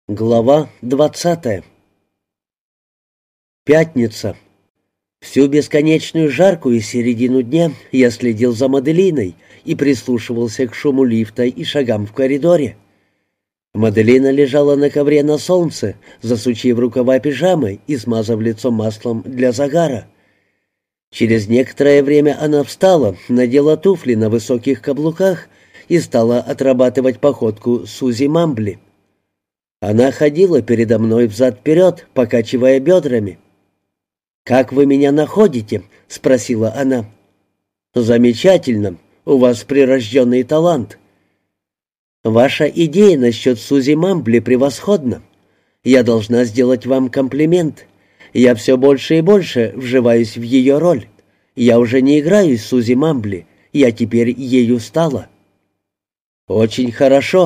Глава 20. Пятница. Всю бесконечную жаркую середину дня я следил за Маделиной и прислушивался к шуму лифта и шагам в коридоре. Маделина лежала на ковре на солнце, засучив рукава пижамы и смазав лицо маслом для загара. Через некоторое время она встала, надела туфли на высоких каблуках и стала отрабатывать походку Сузи Мамбли. Она ходила передо мной взад-вперед, покачивая бедрами. «Как вы меня находите?» — спросила она. «Замечательно. У вас прирожденный талант». «Ваша идея насчет Сузи Мамбли превосходна. Я должна сделать вам комплимент. Я все больше и больше вживаюсь в ее роль. Я уже не играю Сузи Мамбли. Я теперь ею стала». очень хорошо»,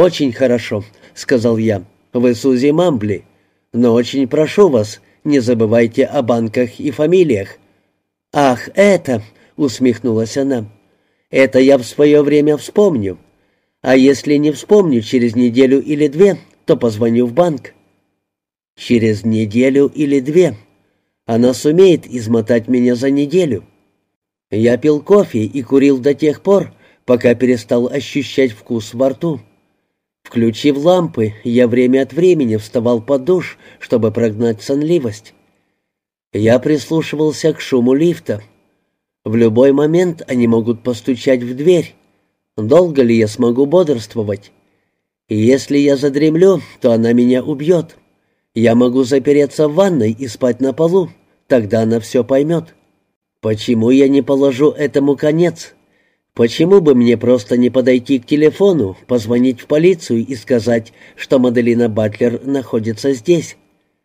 — сказал я. «Вы Сузи Мамбли. Но очень прошу вас, не забывайте о банках и фамилиях». «Ах, это!» — усмехнулась она. «Это я в свое время вспомню. А если не вспомню через неделю или две, то позвоню в банк». «Через неделю или две. Она сумеет измотать меня за неделю». Я пил кофе и курил до тех пор, пока перестал ощущать вкус во рту. Включив лампы, я время от времени вставал под душ, чтобы прогнать сонливость. Я прислушивался к шуму лифта. В любой момент они могут постучать в дверь. Долго ли я смогу бодрствовать? И если я задремлю, то она меня убьет. Я могу запереться в ванной и спать на полу. Тогда она все поймет. Почему я не положу этому конец? Почему бы мне просто не подойти к телефону, позвонить в полицию и сказать, что Маделина Батлер находится здесь?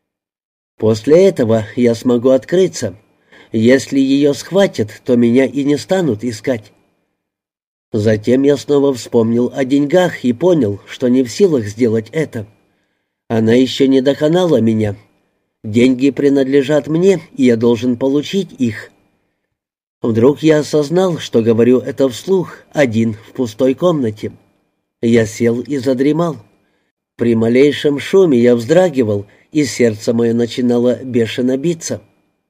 После этого я смогу открыться. Если ее схватят, то меня и не станут искать. Затем я снова вспомнил о деньгах и понял, что не в силах сделать это. Она еще не доконала меня. Деньги принадлежат мне, и я должен получить их. Вдруг я осознал, что говорю это вслух, один в пустой комнате. Я сел и задремал. При малейшем шуме я вздрагивал, и сердце мое начинало бешено биться.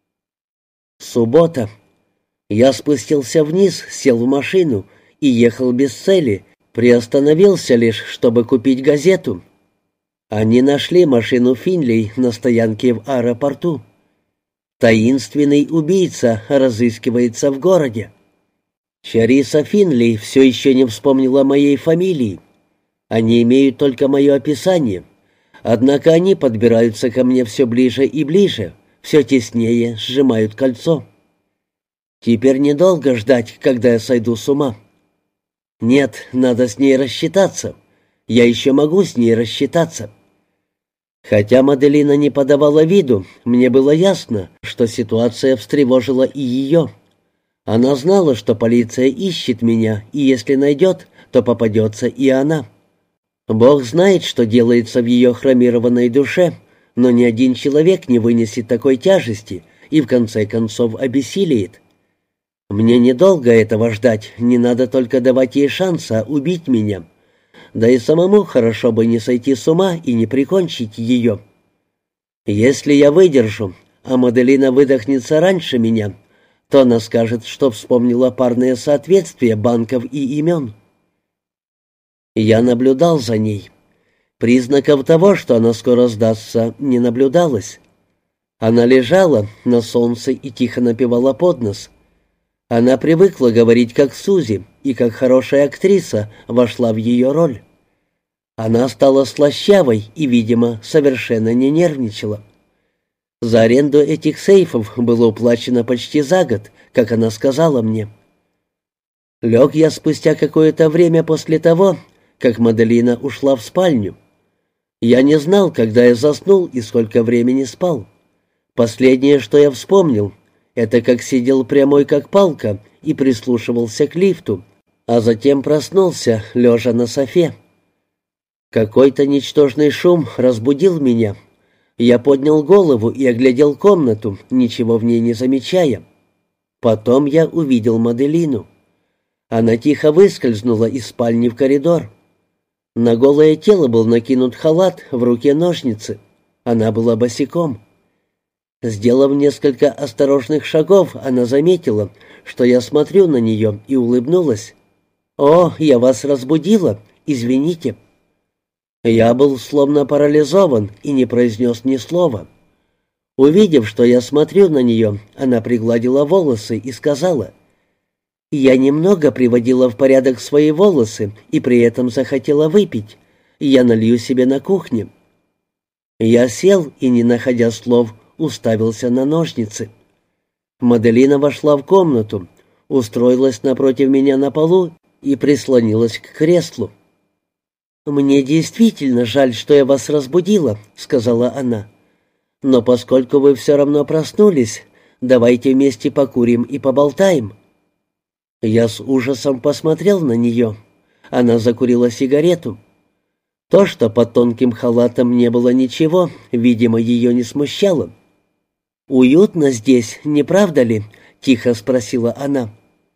Суббота. Я спустился вниз, сел в машину и ехал без цели, приостановился лишь, чтобы купить газету. Они нашли машину Финлей на стоянке в аэропорту. Таинственный убийца разыскивается в городе. Чариса Финли все еще не вспомнила моей фамилии. Они имеют только мое описание. Однако они подбираются ко мне все ближе и ближе, все теснее сжимают кольцо. Теперь недолго ждать, когда я сойду с ума. Нет, надо с ней рассчитаться. Я еще могу с ней рассчитаться. Хотя Маделина не подавала виду, мне было ясно, что ситуация встревожила и ее. Она знала, что полиция ищет меня, и если найдет, то попадется и она. Бог знает, что делается в ее хромированной душе, но ни один человек не вынесет такой тяжести и в конце концов обессилеет. Мне недолго этого ждать, не надо только давать ей шанса убить меня. Да и самому хорошо бы не сойти с ума и не прикончить ее. Если я выдержу, а Маделина выдохнется раньше меня, то она скажет, что вспомнила парное соответствие банков и имен. Я наблюдал за ней. Признаков того, что она скоро сдастся, не наблюдалось. Она лежала на солнце и тихо напевала под нос. Она привыкла говорить как Сузи, и как хорошая актриса вошла в ее роль. Она стала слащавой и, видимо, совершенно не нервничала. За аренду этих сейфов было уплачено почти за год, как она сказала мне. Лег я спустя какое-то время после того, как Маделина ушла в спальню. Я не знал, когда я заснул и сколько времени спал. Последнее, что я вспомнил, это как сидел прямой как палка и прислушивался к лифту, а затем проснулся, лежа на софе. Какой-то ничтожный шум разбудил меня. Я поднял голову и оглядел комнату, ничего в ней не замечая. Потом я увидел Маделину. Она тихо выскользнула из спальни в коридор. На голое тело был накинут халат, в руке ножницы. Она была босиком. Сделав несколько осторожных шагов, она заметила, что я смотрю на нее, и улыбнулась. «О, я вас разбудила. Извините». Я был словно парализован и не произнес ни слова. Увидев, что я смотрю на нее, она пригладила волосы и сказала: «Я немного приводила в порядок свои волосы и при этом захотела выпить. Я налью себе на кухне». Я сел и, не находя слов, уставился на ножницы. Маделина вошла в комнату, устроилась напротив меня на полу и прислонилась к креслу. «Мне действительно жаль, что я вас разбудила», — сказала она. «Но поскольку вы все равно проснулись, давайте вместе покурим и поболтаем». Я с ужасом посмотрел на нее. Она закурила сигарету. То, что под тонким халатом не было ничего, видимо, ее не смущало. «Уютно здесь, не правда ли?» — тихо спросила она.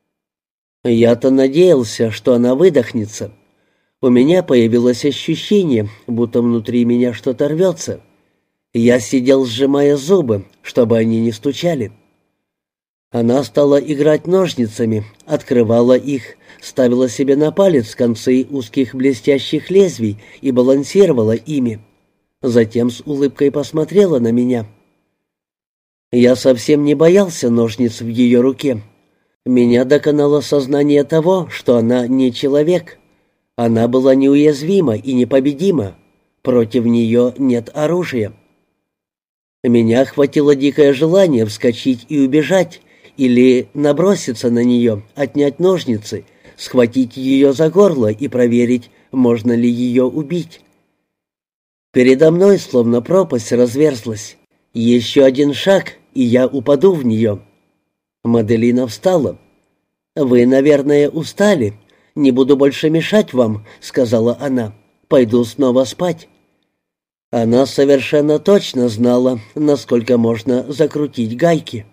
Я-то надеялся, что она выдохнется. У меня появилось ощущение, будто внутри меня что-то рвется. Я сидел, сжимая зубы, чтобы они не стучали. Она стала играть ножницами, открывала их, ставила себе на палец концы узких блестящих лезвий и балансировала ими. Затем с улыбкой посмотрела на меня. Я совсем не боялся ножниц в ее руке. Меня доконало сознание того, что она не человек. Она была неуязвима и непобедима. Против нее нет оружия. Меня охватило дикое желание вскочить и убежать, или наброситься на нее, отнять ножницы, схватить ее за горло и проверить, можно ли ее убить. Передо мной словно пропасть разверзлась. Еще один шаг, и я упаду в нее. Маделина встала. «Вы, наверное, устали. Не буду больше мешать вам», — сказала она. «Пойду снова спать». Она совершенно точно знала, насколько можно закрутить гайки.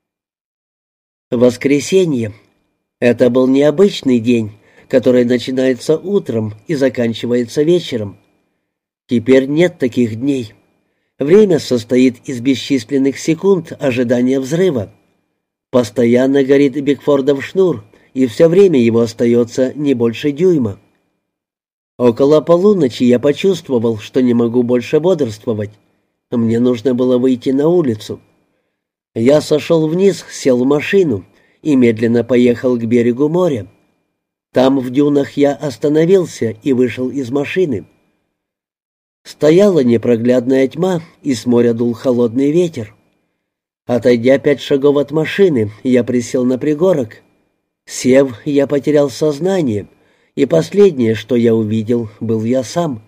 Воскресенье. Это был необычный день, который начинается утром и заканчивается вечером. Теперь нет таких дней. Время состоит из бесчисленных секунд ожидания взрыва. Постоянно горит Бигфордов шнур, и все время его остается не больше дюйма. Около полуночи я почувствовал, что не могу больше бодрствовать. Мне нужно было выйти на улицу. Я сошел вниз, сел в машину и медленно поехал к берегу моря. Там в дюнах я остановился и вышел из машины. Стояла непроглядная тьма, и с моря дул холодный ветер. Отойдя 5 шагов от машины, я присел на пригорок. Сев, я потерял сознание, и последнее, что я увидел, был я сам.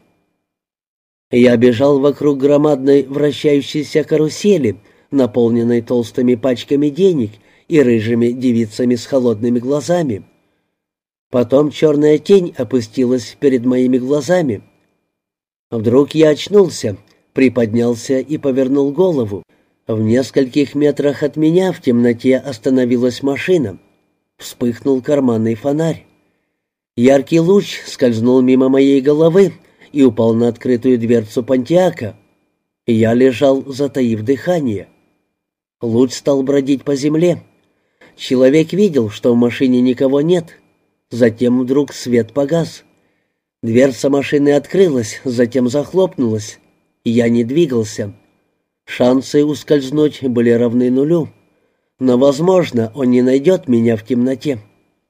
Я бежал вокруг громадной вращающейся карусели, наполненной толстыми пачками денег и рыжими девицами с холодными глазами. Потом черная тень опустилась перед моими глазами. Вдруг я очнулся, приподнялся и повернул голову. В нескольких метрах от меня в темноте остановилась машина. Вспыхнул карманный фонарь. Яркий луч скользнул мимо моей головы и упал на открытую дверцу Понтиака. Я лежал, затаив дыхание. Луч стал бродить по земле. Человек видел, что в машине никого нет. Затем вдруг свет погас. Дверца машины открылась, затем захлопнулась. Я не двигался. Шансы ускользнуть были равны нулю. Но, возможно, он не найдет меня в темноте.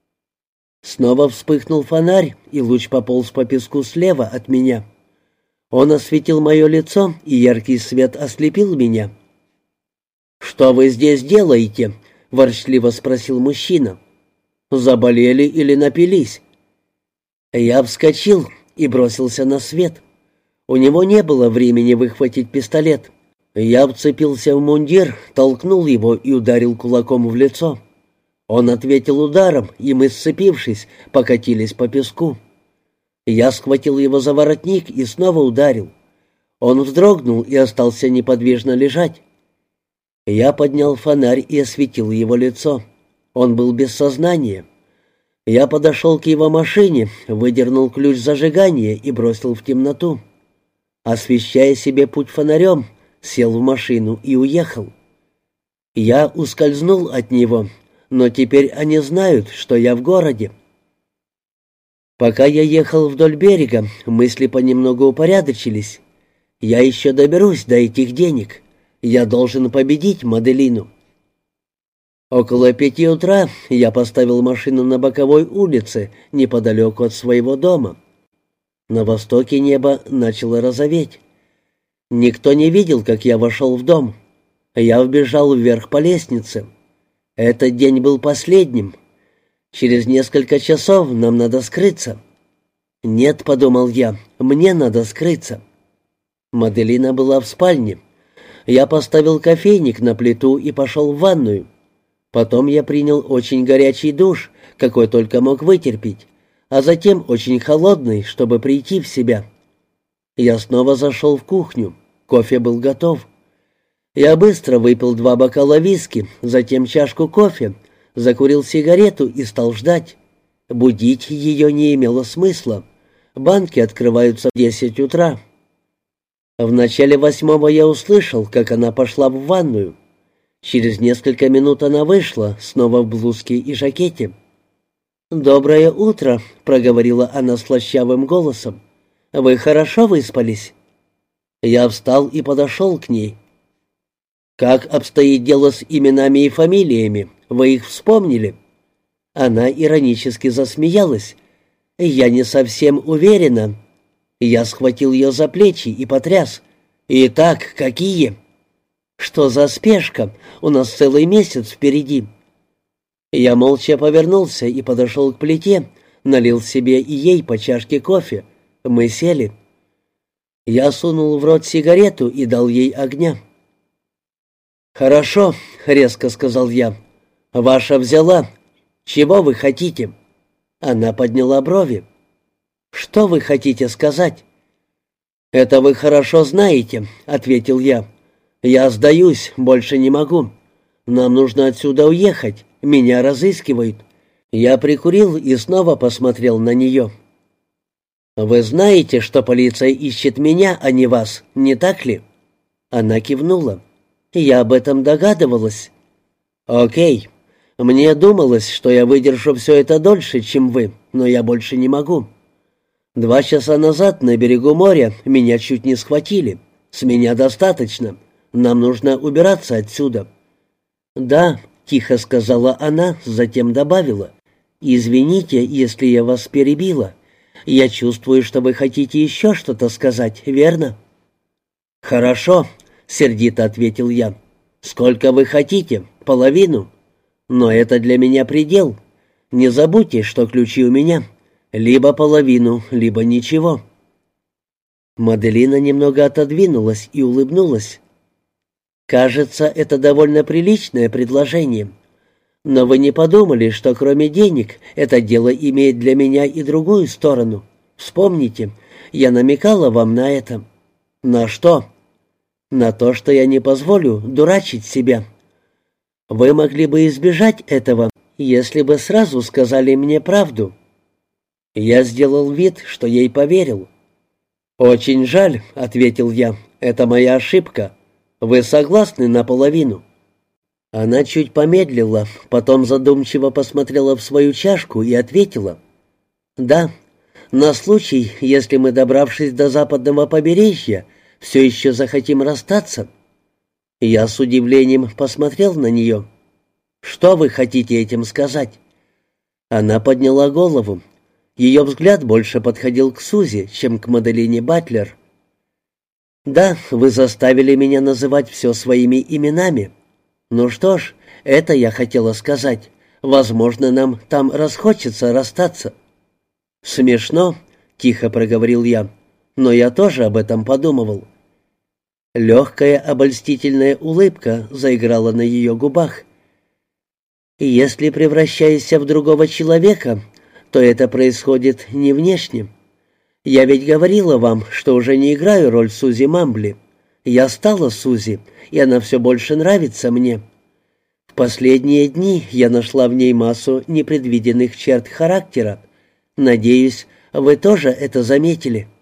Снова вспыхнул фонарь, и луч пополз по песку слева от меня. Он осветил мое лицо, и яркий свет ослепил меня. «Что вы здесь делаете?» — ворчливо спросил мужчина. «Заболели или напились?» Я вскочил и бросился на свет. У него не было времени выхватить пистолет. Я вцепился в мундир, толкнул его и ударил кулаком в лицо. Он ответил ударом, и мы, сцепившись, покатились по песку. Я схватил его за воротник и снова ударил. Он вздрогнул и остался неподвижно лежать. Я поднял фонарь и осветил его лицо. Он был без сознания. Я подошел к его машине, выдернул ключ зажигания и бросил в темноту. Освещая себе путь фонарем, сел в машину и уехал. Я ускользнул от него, но теперь они знают, что я в городе. Пока я ехал вдоль берега, мысли понемногу упорядочились. Я еще доберусь до этих денег. Я должен победить Маделину. Около 5 утра я поставил машину на боковой улице, неподалеку от своего дома. На востоке небо начало розоветь. Никто не видел, как я вошел в дом. Я вбежал вверх по лестнице. Этот день был последним. Через несколько часов нам надо скрыться. «Нет», — подумал я, — «мне надо скрыться». Маделина была в спальне. Я поставил кофейник на плиту и пошел в ванную. Потом я принял очень горячий душ, какой только мог вытерпеть, а затем очень холодный, чтобы прийти в себя. Я снова зашел в кухню. Кофе был готов. Я быстро выпил 2 бокала виски, затем чашку кофе, закурил сигарету и стал ждать. Будить ее не имело смысла. Банки открываются в 10 утра. В начале 8-го я услышал, как она пошла в ванную. Через несколько минут она вышла, снова в блузке и жакете. «Доброе утро», — проговорила она слащавым голосом. «Вы хорошо выспались?» Я встал и подошел к ней. «Как обстоит дело с именами и фамилиями? Вы их вспомнили?» Она иронически засмеялась. «Я не совсем уверена». Я схватил ее за плечи и потряс. «Итак, какие?» «Что за спешка? У нас целый месяц впереди». Я молча повернулся и подошел к плите, налил себе и ей по чашке кофе. Мы сели. Я сунул в рот сигарету и дал ей огня. «Хорошо», — резко сказал я. «Ваша взяла. Чего вы хотите?» Она подняла брови. «Что вы хотите сказать?» «Это вы хорошо знаете», — ответил я. «Я сдаюсь, больше не могу. Нам нужно отсюда уехать, меня разыскивают». Я прикурил и снова посмотрел на нее. «Вы знаете, что полиция ищет меня, а не вас, не так ли?» Она кивнула. «Я об этом догадывалась». «Окей. Мне думалось, что я выдержу все это дольше, чем вы, но я больше не могу. 2 часа назад на берегу моря меня чуть не схватили. С меня достаточно. Нам нужно убираться отсюда». «Да», — тихо сказала она, затем добавила. «Извините, если я вас перебила. Я чувствую, что вы хотите еще что-то сказать, верно?» «Хорошо», — сердито ответил я. «Сколько вы хотите? Половину? Но это для меня предел. Не забудьте, что ключи у меня. Либо половину, либо ничего». Маделина немного отодвинулась и улыбнулась. «Кажется, это довольно приличное предложение. Но вы не подумали, что кроме денег это дело имеет для меня и другую сторону? Вспомните, я намекала вам на это». «На что?» «На то, что я не позволю дурачить себя. Вы могли бы избежать этого, если бы сразу сказали мне правду». Я сделал вид, что ей поверил. «Очень жаль», — ответил я, — «это моя ошибка. Вы согласны наполовину?» Она чуть помедлила, потом задумчиво посмотрела в свою чашку и ответила. «Да, на случай, если мы, добравшись до западного побережья, все еще захотим расстаться». Я с удивлением посмотрел на нее. «Что вы хотите этим сказать?» Она подняла голову. Ее взгляд больше подходил к Сузи, чем к Маделине Батлер. «Да, вы заставили меня называть все своими именами. Ну что ж, это я хотела сказать. Возможно, нам там расхочется расстаться». «Смешно», — тихо проговорил я, — «но я тоже об этом подумывал». Легкая обольстительная улыбка заиграла на ее губах. «Если превращаешься в другого человека, то это происходит не внешне. Я ведь говорила вам, что уже не играю роль Сузи Мамбли. Я стала Сузи, и она все больше нравится мне. В последние дни я нашла в ней массу непредвиденных черт характера. Надеюсь, вы тоже это заметили.